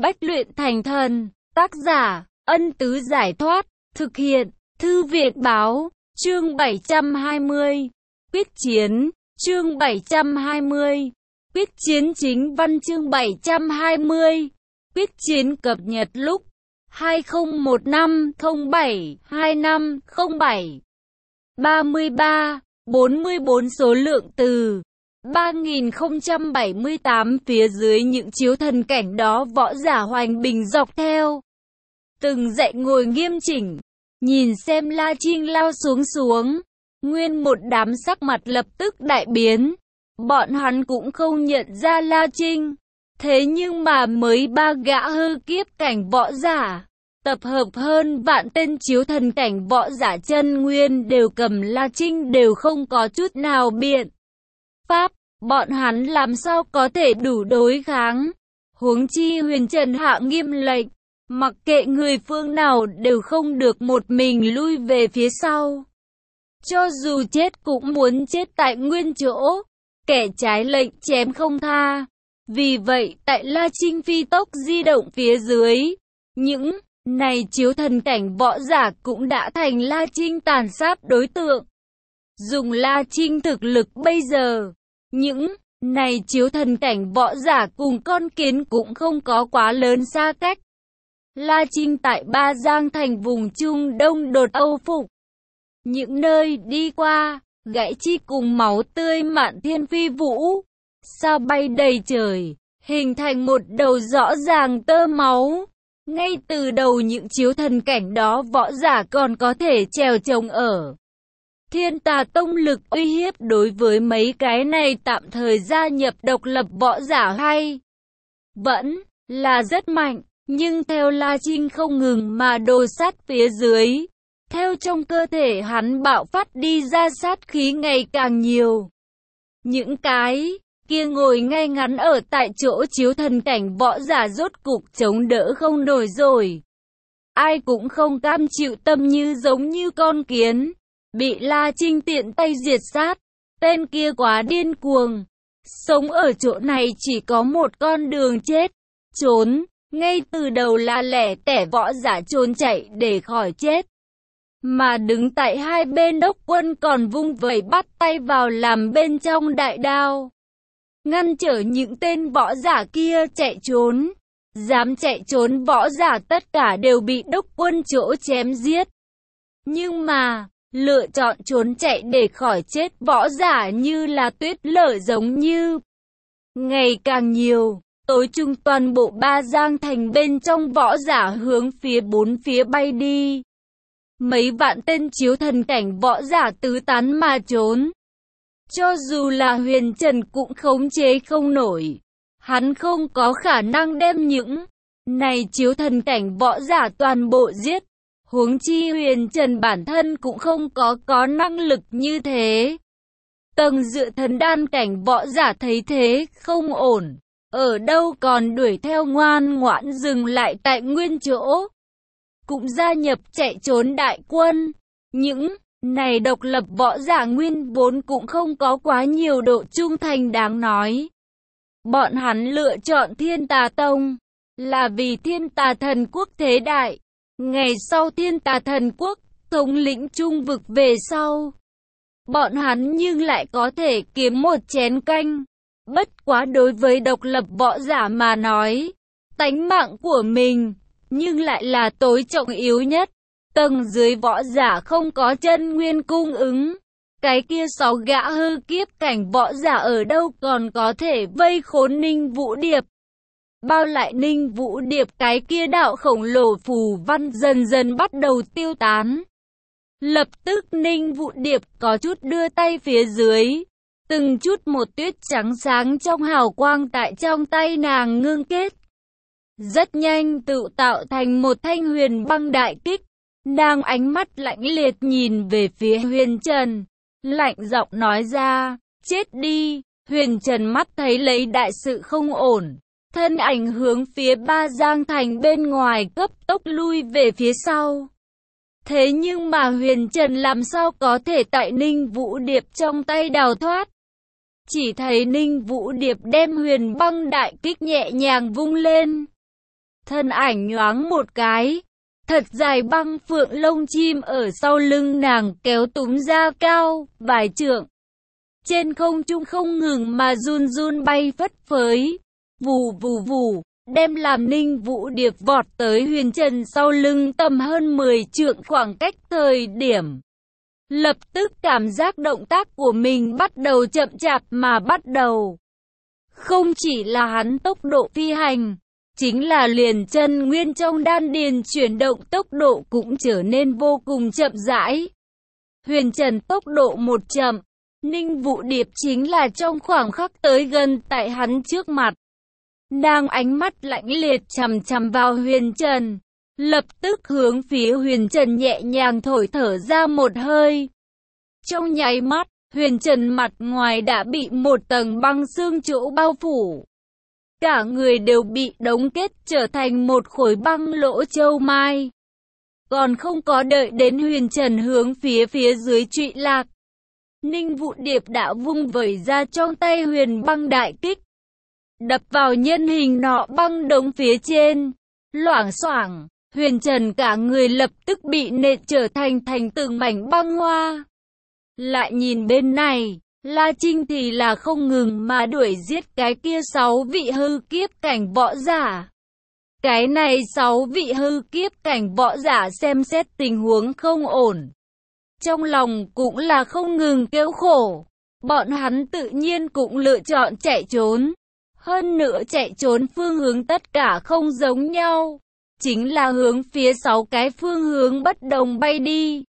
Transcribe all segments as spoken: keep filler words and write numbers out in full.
Bách luyện thành thần. Tác giả, Ân Tứ Giải Thoát. Thực hiện, Thư Viện Báo. Chương bảy trăm hai mươi. Quyết chiến. Chương bảy trăm hai mươi. Quyết chiến chính văn chương bảy trăm hai mươi. Quyết chiến cập nhật lúc hai không một năm không bảy hai năm không bảy. ba mươi ba, bốn mươi bốn số lượng từ ba nghìn không trăm bảy mươi tám. Phía dưới những chiếu thần cảnh đó, võ giả Hoành Bình dọc theo từng dãy ngồi nghiêm chỉnh, nhìn xem La Trinh lao xuống xuống. Nguyên một đám sắc mặt lập tức đại biến. Bọn hắn cũng không nhận ra La Trinh. Thế nhưng mà mới ba gã hư kiếp cảnh võ giả, tập hợp hơn vạn tên chiếu thần cảnh võ giả chân nguyên đều cầm La Trinh, đều không có chút nào biện pháp. Bọn hắn làm sao có thể đủ đối kháng. Huống chi Huyền Trần hạ nghiêm lệnh, mặc kệ người phương nào đều không được một mình lui về phía sau. Cho dù chết cũng muốn chết tại nguyên chỗ, kẻ trái lệnh chém không tha. Vì vậy tại La Trinh phi tốc di động phía dưới, những này chiếu thần cảnh võ giả cũng đã thành La Trinh tàn sát đối tượng. Dùng La Trinh thực lực bây giờ, những này chiếu thần cảnh võ giả cùng con kiến cũng không có quá lớn xa cách. La Trinh tại Ba Giang thành vùng Trung Đông đột Âu phục, những nơi đi qua, gãy chi cùng máu tươi mạn thiên phi vũ, sao bay đầy trời, hình thành một đầu rõ ràng tơ máu. Ngay từ đầu những chiếu thần cảnh đó võ giả còn có thể trèo trồng ở Thiên Tà Tông, lực uy hiếp đối với mấy cái này tạm thời gia nhập độc lập võ giả hay vẫn là rất mạnh. Nhưng theo La Trinh không ngừng mà đồ sát phía dưới, theo trong cơ thể hắn bạo phát đi ra sát khí ngày càng nhiều. Những cái kia ngồi ngay ngắn ở tại chỗ chiếu thần cảnh võ giả rốt cục chống đỡ không nổi rồi. Ai cũng không cam chịu tâm, như giống như con kiến bị La Trinh tiện tay diệt sát. Tên kia quá điên cuồng, sống ở chỗ này chỉ có một con đường chết, trốn. Ngay từ đầu là lẻ tẻ võ giả trốn chạy để khỏi chết, mà đứng tại hai bên đốc quân còn vung vẩy bắt tay vào làm bên trong đại đao, ngăn trở những tên võ giả kia chạy trốn. Dám chạy trốn võ giả tất cả đều bị đốc quân chỗ chém giết. Nhưng mà lựa chọn trốn chạy để khỏi chết võ giả như là tuyết lở giống như ngày càng nhiều. Tối trung toàn bộ Ba Giang thành bên trong võ giả hướng phía bốn phía bay đi. Mấy vạn tên chiếu thần cảnh võ giả tứ tán mà trốn. Cho dù là Huyền Trần cũng khống chế không nổi. Hắn không có khả năng đem những này chiếu thần cảnh võ giả toàn bộ giết. Huống chi Huyền Trần bản thân cũng không có có năng lực như thế. Tầng dự thần đan cảnh võ giả thấy thế không ổn, ở đâu còn đuổi theo, ngoan ngoãn dừng lại tại nguyên chỗ, cũng gia nhập chạy trốn đại quân. Những này độc lập võ giả nguyên vốn cũng không có quá nhiều độ trung thành đáng nói. Bọn hắn lựa chọn Thiên Tà Tông là vì Thiên Tà Thần Quốc thế đại. Ngày sau Thiên Tà Thần Quốc thống lĩnh trung vực về sau, bọn hắn nhưng lại có thể kiếm một chén canh. Bất quá đối với độc lập võ giả mà nói, tánh mạng của mình nhưng lại là tối trọng yếu nhất. Tầng dưới võ giả không có chân nguyên cung ứng, cái kia sáu gã hư kiếp cảnh võ giả ở đâu còn có thể vây khốn Ninh Vũ Điệp. Bao lại Ninh Vũ Điệp, cái kia đạo khổng lồ phù văn dần dần bắt đầu tiêu tán. Lập tức Ninh Vũ Điệp có chút đưa tay phía dưới, từng chút một tuyết trắng sáng trong hào quang tại trong tay nàng ngưng kết. Rất nhanh tự tạo thành một thanh huyền băng đại kích. Nàng ánh mắt lạnh liệt nhìn về phía Huyền Trần, lạnh giọng nói ra, chết đi. Huyền Trần mắt thấy lấy đại sự không ổn, thân ảnh hướng phía Ba Giang thành bên ngoài cấp tốc lui về phía sau. Thế nhưng mà Huyền Trần làm sao có thể tại Ninh Vũ Điệp trong tay đào thoát. Chỉ thấy Ninh Vũ Điệp đem huyền băng đại kích nhẹ nhàng vung lên, thân ảnh nhoáng một cái. Thật dài băng phượng lông chim ở sau lưng nàng kéo túm ra cao, vài trượng. Trên không trung không ngừng mà run run bay phất phới. Vù vù vù, đem làm Ninh Vũ Điệp vọt tới Huyền Trần sau lưng tầm hơn mười trượng khoảng cách thời điểm. Lập tức cảm giác động tác của mình bắt đầu chậm chạp mà bắt đầu. Không chỉ là hắn tốc độ phi hành, chính là liền chân nguyên trong đan điền chuyển động tốc độ cũng trở nên vô cùng chậm rãi. Huyền Trần tốc độ một chậm, Ninh Vũ Điệp chính là trong khoảng khắc tới gần tại hắn trước mặt. Nàng ánh mắt lạnh liệt chằm chằm vào Huyền Trần, lập tức hướng phía Huyền Trần nhẹ nhàng thổi thở ra một hơi. Trong nháy mắt, Huyền Trần mặt ngoài đã bị một tầng băng xương chỗ bao phủ. Cả người đều bị đóng kết trở thành một khối băng lỗ châu mai. Còn không có đợi đến Huyền Trần hướng phía phía dưới trụy lạc, Ninh Vũ Điệp đã vung vẩy ra trong tay huyền băng đại kích, đập vào nhân hình nọ băng đống phía trên. Loảng xoảng, Huyền Trần cả người lập tức bị nện trở thành thành từng mảnh băng hoa. Lại nhìn bên này, La Trinh thì là không ngừng mà đuổi giết cái kia sáu vị hư kiếp cảnh võ giả. Cái này sáu vị hư kiếp cảnh võ giả xem xét tình huống không ổn, trong lòng cũng là không ngừng kêu khổ. Bọn hắn tự nhiên cũng lựa chọn chạy trốn. Hơn nữa chạy trốn phương hướng tất cả không giống nhau, chính là hướng phía sáu cái phương hướng bất đồng bay đi.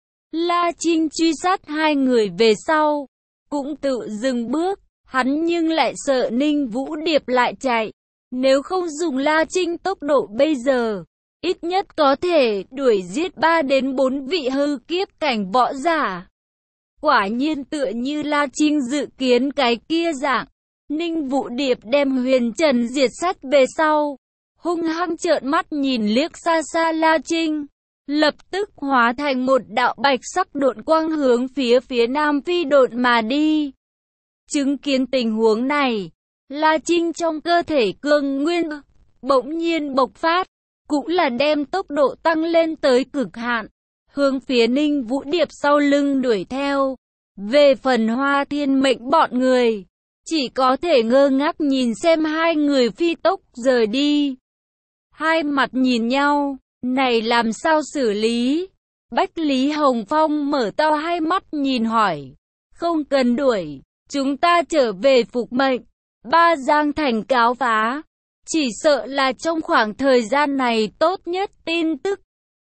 La Trinh truy sát hai người về sau, cũng tự dừng bước, hắn nhưng lại sợ Ninh Vũ Điệp lại chạy. Nếu không dùng La Trinh tốc độ bây giờ, ít nhất có thể đuổi giết ba đến bốn vị hư kiếp cảnh võ giả. Quả nhiên tựa như La Trinh dự kiến cái kia dạng, Ninh Vũ Điệp đem Huyền Trần diệt sát về sau, hung hăng trợn mắt nhìn liếc xa xa La Trinh, lập tức hóa thành một đạo bạch sắc độn quang hướng phía phía nam phi độn mà đi. Chứng kiến tình huống này, La Trinh trong cơ thể cương nguyên bỗng nhiên bộc phát, cũng là đem tốc độ tăng lên tới cực hạn, hướng phía Ninh Vũ Điệp sau lưng đuổi theo. Về phần Hoa Thiên Mệnh bọn người, chỉ có thể ngơ ngác nhìn xem hai người phi tốc rời đi. Hai mặt nhìn nhau, này làm sao xử lý? Bách Lý Hồng Phong mở to hai mắt nhìn hỏi. Không cần đuổi, chúng ta trở về phục mệnh. Ba Giang Thành cáo phá, chỉ sợ là trong khoảng thời gian này tốt nhất tin tức.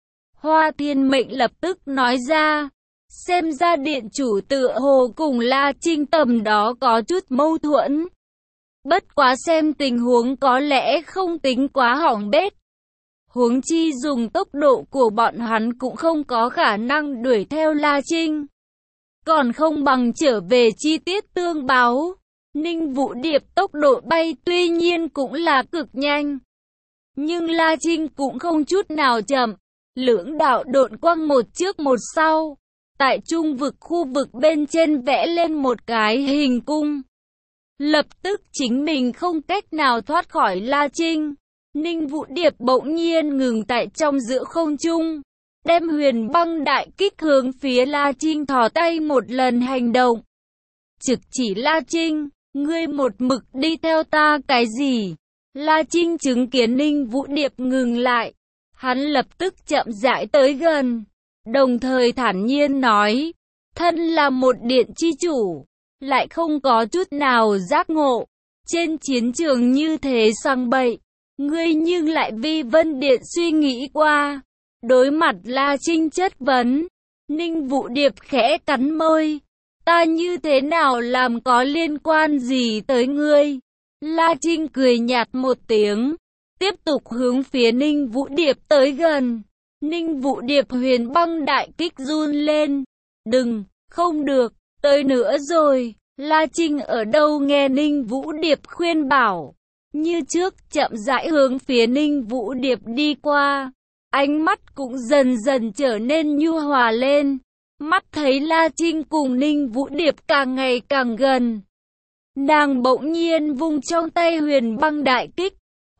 Hoa Thiên Mệnh lập tức nói ra. Xem ra điện chủ tựa hồ cùng La Trinh tầm đó có chút mâu thuẫn. Bất quá xem tình huống có lẽ không tính quá hỏng bét. Huống chi dùng tốc độ của bọn hắn cũng không có khả năng đuổi theo La Trinh. Còn không bằng trở về chi tiết tương báo. Ninh Vũ Điệp tốc độ bay tuy nhiên cũng là cực nhanh, nhưng La Trinh cũng không chút nào chậm. Lưỡng đạo độn quang một trước một sau, tại trung vực khu vực bên trên vẽ lên một cái hình cung. Lập tức chính mình không cách nào thoát khỏi La Trinh. Ninh Vũ Điệp bỗng nhiên ngừng tại trong giữa không trung, đem huyền băng đại kích hướng phía La Trinh thò tay một lần hành động. Trực chỉ La Trinh, ngươi một mực đi theo ta cái gì? La Trinh chứng kiến Ninh Vũ Điệp ngừng lại, hắn lập tức chậm rãi tới gần, đồng thời thản nhiên nói, thân là một điện chi chủ, lại không có chút nào giác ngộ, trên chiến trường như thế sang bậy, ngươi nhưng lại vi Vân Điện suy nghĩ qua. Đối mặt La Trinh chất vấn, Ninh Vũ Điệp khẽ cắn môi, ta như thế nào làm có liên quan gì tới ngươi? La Trinh cười nhạt một tiếng, tiếp tục hướng phía Ninh Vũ Điệp tới gần. Ninh Vũ Điệp huyền băng đại kích run lên, đừng, không được, tới nữa rồi. La Trinh ở đâu nghe Ninh Vũ Điệp khuyên bảo, như trước chậm rãi hướng phía Ninh Vũ Điệp đi qua, ánh mắt cũng dần dần trở nên nhu hòa lên. Mắt thấy La Trinh cùng Ninh Vũ Điệp càng ngày càng gần, nàng bỗng nhiên vung trong tay huyền băng đại kích,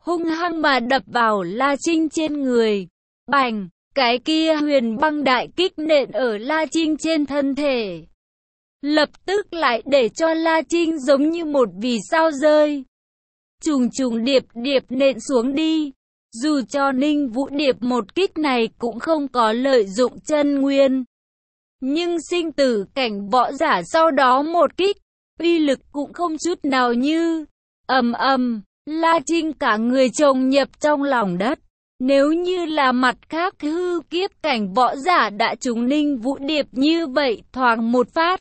hung hăng mà đập vào La Trinh trên người. Bành, cái kia huyền băng đại kích nện ở La Trinh trên thân thể. Lập tức lại để cho La Trinh giống như một vì sao rơi. Trùng trùng điệp điệp nện xuống đi. Dù cho Ninh Vũ Điệp một kích này cũng không có lợi dụng chân nguyên. Nhưng sinh tử cảnh võ giả sau đó một kích, uy lực cũng không chút nào như. Ầm ầm, La Trinh cả người chồng nhập trong lòng đất. Nếu như là mặt khác hư kiếp cảnh võ giả đã trúng Ninh Vũ Điệp như vậy thoáng một phát.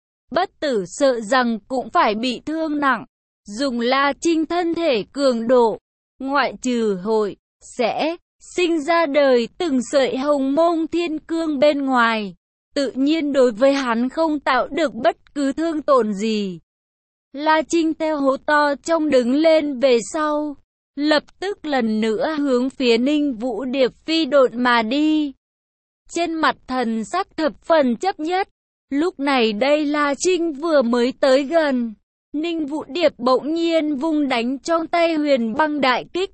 Bất tử sợ rằng cũng phải bị thương nặng. Dùng La Trinh thân thể cường độ, ngoại trừ hội, sẽ sinh ra đời từng sợi hồng mông thiên cương bên ngoài. Tự nhiên đối với hắn không tạo được bất cứ thương tổn gì. La Trinh theo hố to trong đứng lên về sau. Lập tức lần nữa hướng phía Ninh Vũ Điệp phi độn mà đi. Trên mặt thần sắc thập phần chấp nhất. Lúc này đây La Trinh vừa mới tới gần. Ninh Vũ Điệp bỗng nhiên vung đánh trong tay huyền băng đại kích.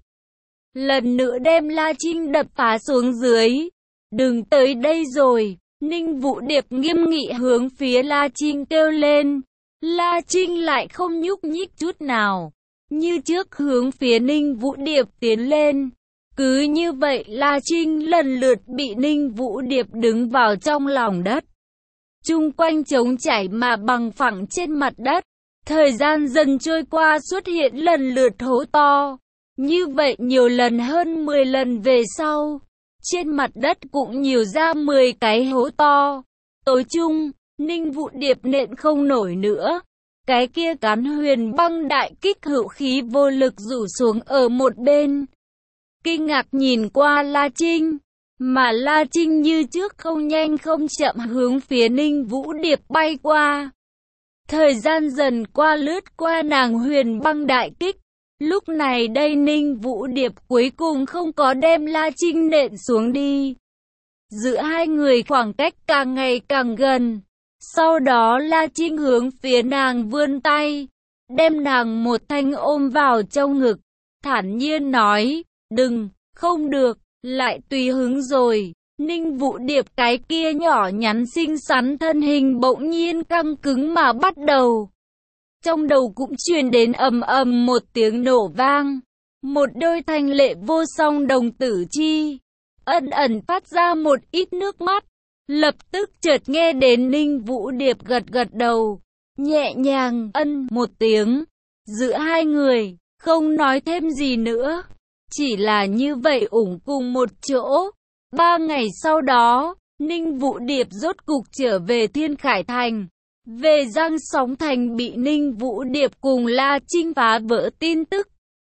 Lần nữa đem La Trinh đập phá xuống dưới. Đừng tới đây rồi. Ninh Vũ Điệp nghiêm nghị hướng phía La Trinh kêu lên. La Trinh lại không nhúc nhích chút nào. Như trước hướng phía Ninh Vũ Điệp tiến lên. Cứ như vậy La Trinh lần lượt bị Ninh Vũ Điệp đứng vào trong lòng đất. Chung quanh trống trải mà bằng phẳng trên mặt đất. Thời gian dần trôi qua xuất hiện lần lượt hố to. Như vậy nhiều lần hơn mười lần về sau. Trên mặt đất cũng nhiều ra mười cái hố to. Tối chung, Ninh Vũ Điệp nện không nổi nữa. Cái kia cán huyền băng đại kích hữu khí vô lực rủ xuống ở một bên. Kinh ngạc nhìn qua La Trinh. Mà La Trinh như trước không nhanh không chậm hướng phía Ninh Vũ Điệp bay qua. Thời gian dần qua lướt qua nàng huyền băng đại kích. Lúc này đây Ninh Vũ Điệp cuối cùng không có đem La Trinh nện xuống đi. Giữa hai người khoảng cách càng ngày càng gần. Sau đó La Trinh hướng phía nàng vươn tay. Đem nàng một thanh ôm vào trong ngực. Thản nhiên nói, đừng, không được, lại tùy hứng rồi. Ninh Vũ Điệp cái kia nhỏ nhắn xinh xắn thân hình bỗng nhiên căng cứng mà bắt đầu. Trong đầu cũng truyền đến ầm ầm một tiếng nổ vang. Một đôi thanh lệ vô song đồng tử chi. Ẩn ẩn phát ra một ít nước mắt. Lập tức chợt nghe đến Ninh Vũ Điệp gật gật đầu. Nhẹ nhàng ân một tiếng. Giữa hai người, không nói thêm gì nữa. Chỉ là như vậy ủng cùng một chỗ. Ba ngày sau đó, Ninh Vũ Điệp rốt cục trở về Thiên Khải Thành. Về Giang Sóng Thành bị Ninh Vũ Điệp cùng La Trinh phá vỡ tin tức.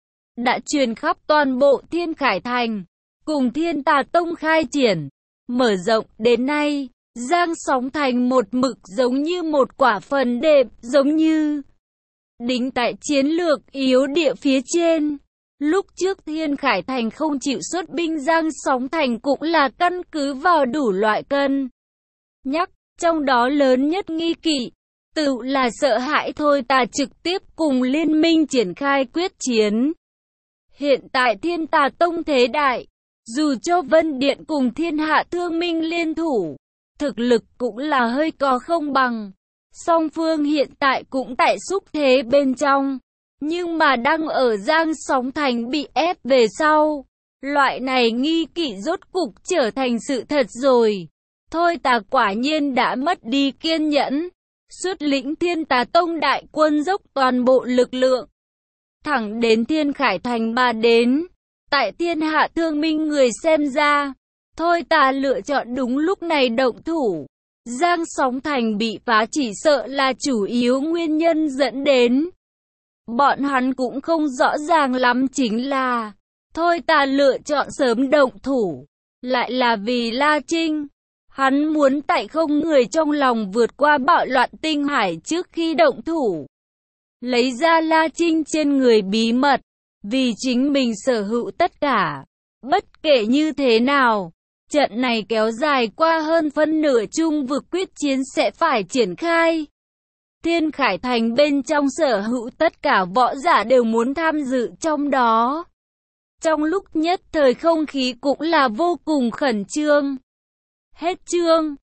Đã truyền khắp toàn bộ Thiên Khải Thành. Cùng Thiên Tà Tông khai triển. Mở rộng đến nay, Giang Sóng Thành một mực giống như một quả phần đệm, giống như đính tại chiến lược yếu địa phía trên. Lúc trước Thiên Khải Thành không chịu xuất binh Giang Sóng Thành cũng là căn cứ vào đủ loại cân nhắc, trong đó lớn nhất nghi kỵ, tự là sợ hãi thôi Tà trực tiếp cùng liên minh triển khai quyết chiến. Hiện tại Thiên Tà Tông thế đại, dù cho Vân Điện cùng Thiên Hạ Thương Minh liên thủ, thực lực cũng là hơi có không bằng. Song phương hiện tại cũng tại xúc thế bên trong. Nhưng mà đang ở Giang Sóng Thành bị ép về sau. Loại này nghi kỵ rốt cục trở thành sự thật rồi. Thôi Tà quả nhiên đã mất đi kiên nhẫn. Xuất lĩnh Thiên Tà Tông đại quân dốc toàn bộ lực lượng. Thẳng đến Thiên Khải Thành mà đến. Tại Thiên Hạ Thương Minh người xem ra. Thôi Tà lựa chọn đúng lúc này động thủ. Giang Sóng Thành bị phá chỉ sợ là chủ yếu nguyên nhân dẫn đến. Bọn hắn cũng không rõ ràng lắm chính là, thôi Tà lựa chọn sớm động thủ, lại là vì La Trinh. Hắn muốn tại không người trong lòng vượt qua bạo loạn tinh hải trước khi động thủ. Lấy ra La Trinh trên người bí mật, vì chính mình sở hữu tất cả. Bất kể như thế nào, trận này kéo dài qua hơn phân nửa chung vực quyết chiến sẽ phải triển khai. Thiên Khải Thành bên trong sở hữu tất cả võ giả đều muốn tham dự trong đó. Trong lúc nhất thời không khí cũng là vô cùng khẩn trương. Hết chương.